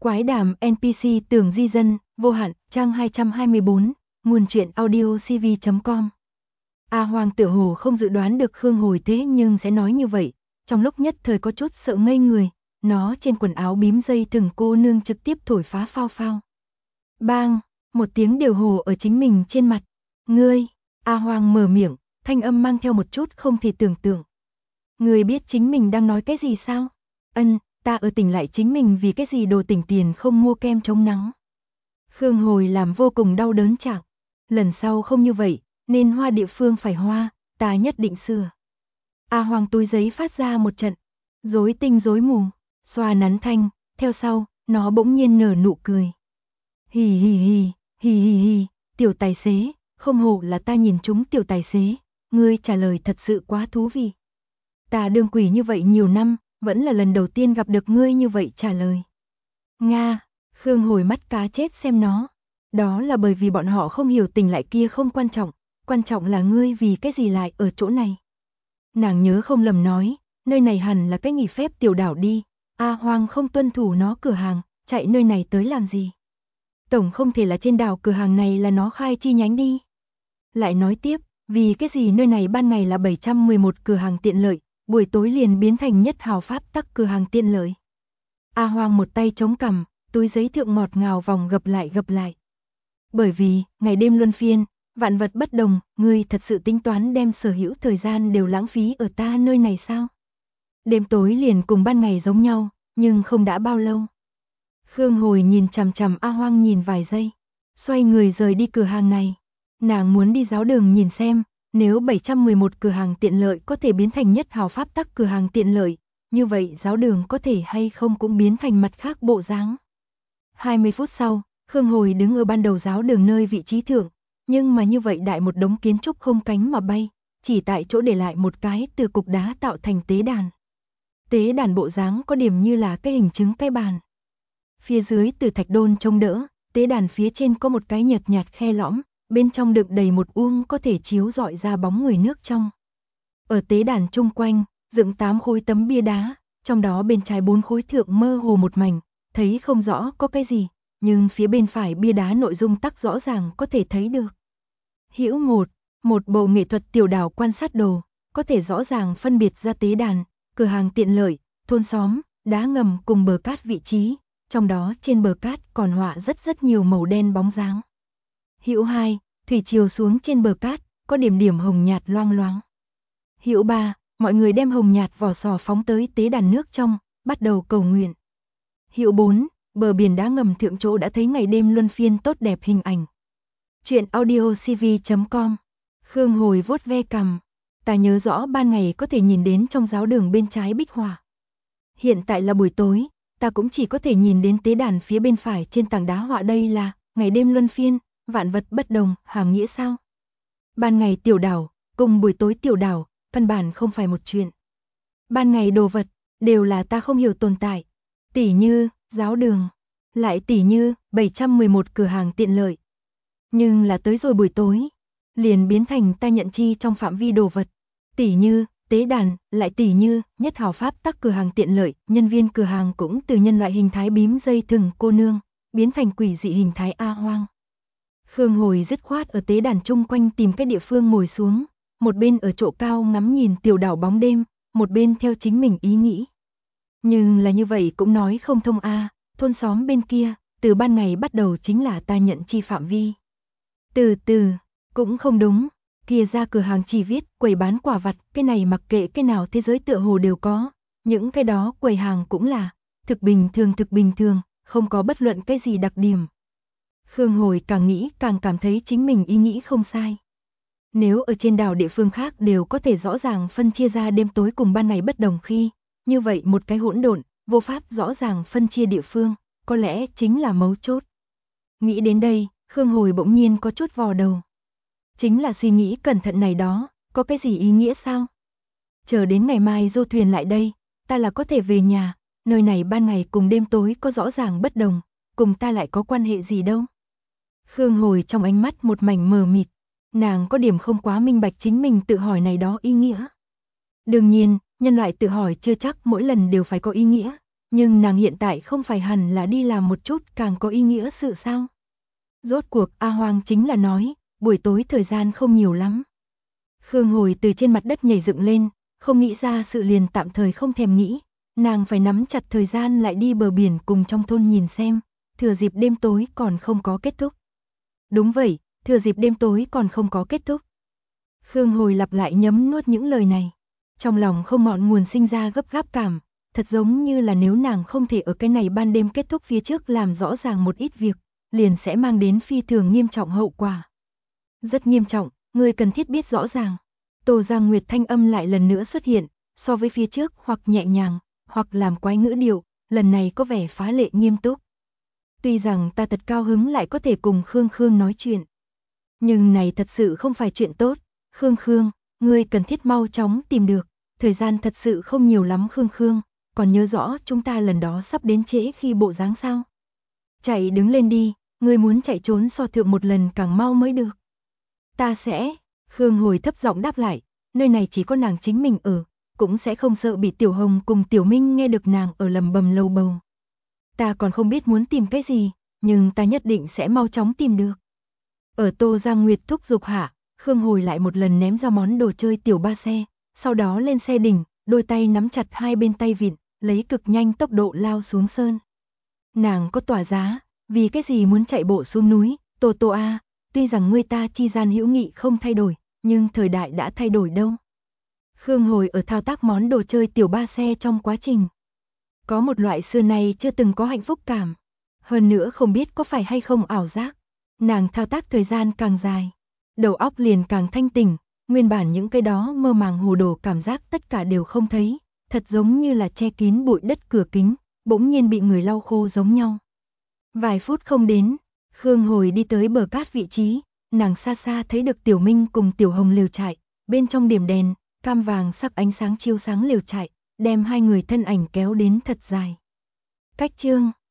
Quái đàm NPC tưởng di dân, vô hạn, trang 224, nguồn truyện audio cv.com. A Hoang tựa hồ không dự đoán được Khương Hồi thế nhưng sẽ nói như vậy, trong lúc nhất thời có chút sợ ngây người, nó trên quần áo bím dây thừng cô nương trực tiếp thổi phá phao phao. Bang, một tiếng đều hồ ở chính mình trên mặt. Ngươi, A Hoang mở miệng, thanh âm mang theo một chút không thể tưởng tượng. Ngươi biết chính mình đang nói cái gì sao? Ta ở tỉnh lại chính mình vì cái gì đồ tỉnh tiền không mua kem chống nắng. Khương Hồi làm vô cùng đau đớn chẳng. Lần sau không như vậy, nên hoa địa phương phải hoa, ta nhất định sửa. A Hoang túi giấy phát ra một trận, rối tinh rối mù, xoa nắn thanh, theo sau, nó bỗng nhiên nở nụ cười. Hì hì hì, hì hì hì, tiểu tài xế, không hổ là ta nhìn chúng tiểu tài xế, ngươi trả lời thật sự quá thú vị. Ta đương quỷ như vậy nhiều năm, vẫn là lần đầu tiên gặp được ngươi như vậy trả lời. Nga, Khương Hồi mắt cá chết xem nó. Đó là bởi vì bọn họ không hiểu tỉnh lại kia không quan trọng là ngươi vì cái gì lại ở chỗ này. Nàng nhớ không lầm nói, nơi này hẳn là cái nghỉ phép tiểu đảo đi, A Hoang không tuân thủ nó cửa hàng, chạy nơi này tới làm gì. Tổng không thể là trên đảo cửa hàng này là nó khai chi nhánh đi. Lại nói tiếp, vì cái gì nơi này ban ngày là 711 cửa hàng tiện lợi, buổi tối liền biến thành nhất hào pháp tắc cửa hàng tiện lợi. A Hoang một tay chống cằm, túi giấy thượng ngọt ngào vòng gập lại. Bởi vì, ngày đêm luân phiên, vạn vật bất đồng, ngươi thật sự tính toán đem sở hữu thời gian đều lãng phí ở ta nơi này sao? Đêm tối liền cùng ban ngày giống nhau, nhưng không đã bao lâu. Khương Hồi nhìn chằm chằm A Hoang nhìn vài giây, xoay người rời đi cửa hàng này. Nàng muốn đi giáo đường nhìn xem, nếu 711 cửa hàng tiện lợi có thể biến thành nhất hào pháp tắc cửa hàng tiện lợi, như vậy giáo đường có thể hay không cũng biến thành mặt khác bộ dáng. 20 phút sau, Khương Hồi đứng ở ban đầu giáo đường nơi vị trí thượng, nhưng mà như vậy đại một đống kiến trúc không cánh mà bay, chỉ tại chỗ để lại một cái từ cục đá tạo thành tế đàn. Tế đàn bộ dáng có điểm như là cái hình trứng cái bàn. Phía dưới từ thạch đôn chống đỡ, tế đàn phía trên có một cái nhợt nhạt khe lõm, bên trong đựng đầy một uông có thể chiếu rọi ra bóng người nước trong. Ở tế đàn chung quanh, dựng 8 khối tấm bia đá, trong đó bên trái 4 khối thượng mơ hồ một mảnh, thấy không rõ có cái gì, nhưng phía bên phải bia đá nội dung tắc rõ ràng có thể thấy được. Hữu một bộ nghệ thuật tiểu đảo quan sát đồ, có thể rõ ràng phân biệt ra tế đàn, cửa hàng tiện lợi, thôn xóm, đá ngầm cùng bờ cát vị trí, trong đó trên bờ cát còn họa rất nhiều màu đen bóng dáng. Hữu 2, thủy triều xuống trên bờ cát, có điểm điểm hồng nhạt loang loáng. Hữu 3, mọi người đem hồng nhạt vỏ sò phóng tới tế đàn nước trong, bắt đầu cầu nguyện. Hữu 4, bờ biển đá ngầm thượng chỗ đã thấy ngày đêm luân phiên tốt đẹp hình ảnh. Truyện audio cv.com. Khương Hồi vuốt ve cằm, ta nhớ rõ ban ngày có thể nhìn đến trong giáo đường bên trái bích họa. Hiện tại là buổi tối, ta cũng chỉ có thể nhìn đến tế đàn phía bên phải trên tảng đá họa đây là ngày đêm luân phiên, vạn vật bất đồng, hàm nghĩa sao? Ban ngày tiểu đảo, cùng buổi tối tiểu đảo, căn bản không phải một chuyện. Ban ngày đồ vật, đều là ta không hiểu tồn tại. Tỉ như, giáo đường, lại tỉ như, 711 cửa hàng tiện lợi. Nhưng là tới rồi buổi tối, liền biến thành ta nhận chi trong phạm vi đồ vật. Tỉ như, tế đàn, lại tỉ như, nhất hào pháp tắc cửa hàng tiện lợi, nhân viên cửa hàng cũng từ nhân loại hình thái bím dây thừng cô nương, biến thành quỷ dị hình thái A Hoang. Khương Hồi dứt khoát ở tế đàn chung quanh tìm cái địa phương ngồi xuống, một bên ở chỗ cao ngắm nhìn tiểu đảo bóng đêm, một bên theo chính mình ý nghĩ. Nhưng là như vậy cũng nói không thông a, thôn xóm bên kia, từ ban ngày bắt đầu chính là ta nhận chi phạm vi. Từ, cũng không đúng, kia ra cửa hàng chỉ viết quầy bán quả vặt, cái này mặc kệ cái nào thế giới tựa hồ đều có, những cái đó quầy hàng cũng là thực bình thường, không có bất luận cái gì đặc điểm. Khương Hồi càng nghĩ càng cảm thấy chính mình ý nghĩ không sai. Nếu ở trên đảo địa phương khác đều có thể rõ ràng phân chia ra đêm tối cùng ban ngày bất đồng khi, như vậy một cái hỗn độn, vô pháp rõ ràng phân chia địa phương, có lẽ chính là mấu chốt. Nghĩ đến đây, Khương Hồi bỗng nhiên có chút vò đầu. Chính là suy nghĩ cẩn thận này đó, có cái gì ý nghĩa sao? Chờ đến ngày mai du thuyền lại đây, ta là có thể về nhà, nơi này ban ngày cùng đêm tối có rõ ràng bất đồng, cùng ta lại có quan hệ gì đâu. Khương Hồi trong ánh mắt một mảnh mờ mịt, nàng có điểm không quá minh bạch chính mình tự hỏi này đó ý nghĩa. Đương nhiên, nhân loại tự hỏi chưa chắc mỗi lần đều phải có ý nghĩa, Nhưng nàng hiện tại không phải hẳn là đi làm một chút càng có ý nghĩa sự sao? Rốt cuộc A Hoang chính là nói, buổi tối thời gian không nhiều lắm. Khương Hồi từ trên mặt đất nhảy dựng lên, không nghĩ ra sự liền tạm thời không thèm nghĩ, nàng phải nắm chặt thời gian lại đi bờ biển cùng trong thôn nhìn xem, thừa dịp đêm tối còn không có kết thúc. Đúng vậy, thừa dịp đêm tối còn không có kết thúc. Khương Hồi lặp lại nhấm nuốt những lời này, trong lòng không ngọn nguồn sinh ra gấp gáp cảm, thật giống như là nếu nàng không thể ở cái này ban đêm kết thúc phía trước làm rõ ràng một ít việc, liền sẽ mang đến phi thường nghiêm trọng hậu quả. Rất nghiêm trọng, ngươi cần thiết biết rõ ràng. Tô Giang Nguyệt thanh âm lại lần nữa xuất hiện, so với phía trước hoặc nhẹ nhàng, hoặc làm quái ngữ điệu, lần này có vẻ phá lệ nghiêm túc. Tuy rằng ta thật cao hứng lại có thể cùng Khương Khương nói chuyện, nhưng này thật sự không phải chuyện tốt. Khương Khương, ngươi cần thiết mau chóng tìm được, thời gian thật sự không nhiều lắm. Khương Khương, còn nhớ rõ chúng ta lần đó sắp đến trễ khi bộ dáng sao? Chạy đứng lên đi, ngươi muốn chạy trốn so thượng một lần càng mau mới được. Ta sẽ, Khương Hồi thấp giọng đáp lại, nơi này chỉ có nàng chính mình ở, cũng sẽ không sợ bị Tiểu Hồng cùng Tiểu Minh nghe được nàng ở lầm bầm lầu bầu. Ta còn không biết muốn tìm cái gì, nhưng ta nhất định sẽ mau chóng tìm được. Ở Tô Giang Nguyệt thúc giục hạ, Khương Hồi lại một lần ném ra món đồ chơi tiểu ba xe, sau đó lên xe đỉnh, đôi tay nắm chặt hai bên tay vịn, lấy cực nhanh tốc độ lao xuống sơn. Nàng có tỏa giá, vì cái gì muốn chạy bộ xuống núi? Tô Tô a, tuy rằng ngươi ta chi gian hữu nghị không thay đổi, nhưng thời đại đã thay đổi đâu. Khương Hồi ở thao tác món đồ chơi tiểu ba xe trong quá trình, có một loại xưa nay chưa từng có hạnh phúc cảm. Hơn nữa không biết có phải hay không ảo giác, nàng thao tác thời gian càng dài, đầu óc liền càng thanh tỉnh, nguyên bản những cái đó mơ màng hồ đồ cảm giác tất cả đều không thấy, thật giống như là che kín bụi đất cửa kính, bỗng nhiên bị người lau khô giống nhau. Vài phút không đến, Khương Hồi đi tới bờ cát vị trí, nàng xa xa thấy được Tiểu Minh cùng Tiểu Hồng lều trại, bên trong điểm đèn, cam vàng sắc ánh sáng chiếu sáng lều trại, đem hai người thân ảnh kéo đến thật dài. Cách chương